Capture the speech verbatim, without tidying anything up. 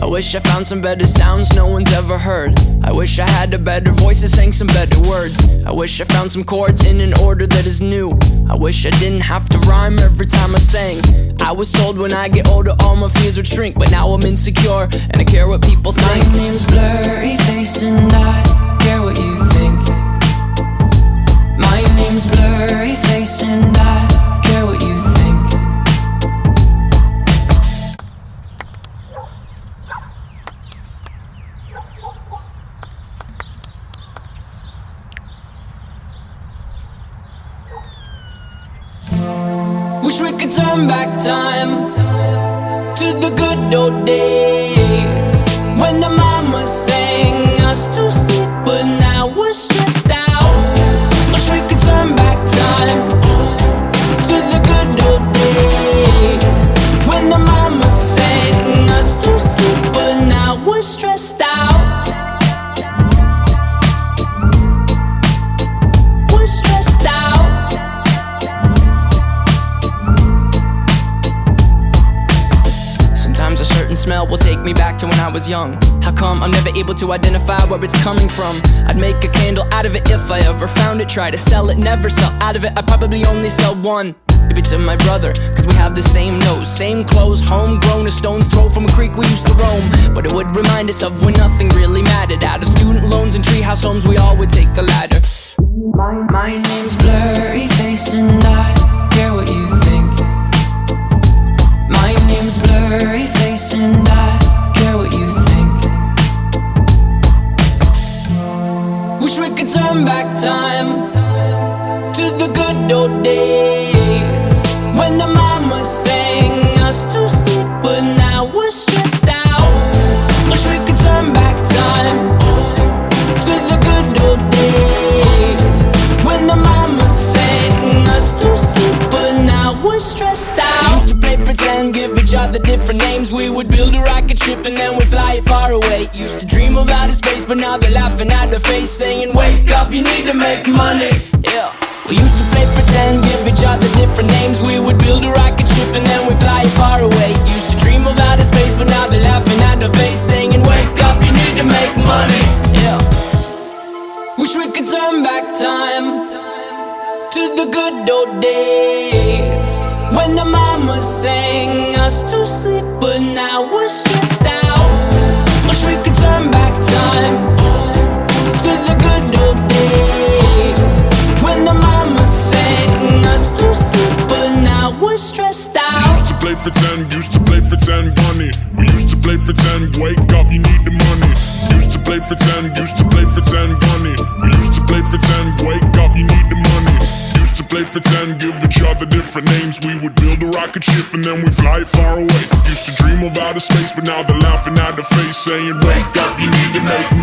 wish I found some better sounds no one's ever heard. I wish I had a better voice that sang some better words. I wish I found some chords in an order that is new. I wish I didn't have to rhyme every time I sang. I was told when I get older all my fears would shrink, but now I'm insecure and I care what people think. My name's Blurryface and I care what you think. My name's Blurryface and I care what you think. Wish we could turn back time to the good old days when the mama sang us to sleep, but now we're stressed out. Wish we could turn back time to the good old days when the mama sang us to sleep, but now we're stressed out. We're stressed out. Sometimes a certain smell will take me back to when I was young. How come I'm never able to identify where it's coming from? I'd make a candle out of it if I ever found it. Try to sell it, never sell out of it. I'd probably only sell one. Maybe to my brother, cause we have the same nose, same clothes, homegrown, a stone's throw from a creek we used to roam. But it would remind us of when nothing really mattered. Out of student loans and treehouse homes, we all would take the ladder. My, my name's Blurryface and I care what you think. My name's Blurryface and I care what you think. Wish we could turn back time to the good old days when the mama sang us to sleep, but now we're stressed out. Wish we could turn back time to the good old days when the mama sang us to sleep, but now we're stressed out. Used to play pretend, give each other different names. We would build a rocket ship and then we'd fly it far away. Used to dream of outer space, but now they're laughing at the face, saying wake up, you need to make money. Yeah. We used to play pretend, give each other different names. We would build a rocket ship and then we'd fly it far away. Used to dream of outer space, but now they're laughing at the face, saying wake up, you need to make money. Yeah. Wish we could turn back time to the good old days when the mama sang us to sleep, but now we're stressed out. Wish we could turn back time to the good old days when the mama sang us to sleep, but now we're stressed out. We used to play pretend, used to play pretend bunny. We used to play pretend, wake up, you need the money. Used to play pretend, used to play pretend bunny. We used to play pretend, wake up, you need the money. Used to play pretend, give each other different names. We would build a rocket ship and then we fly far away. Used to dream of outer space, but now they're laughing at the face, saying wake up, you need to make money.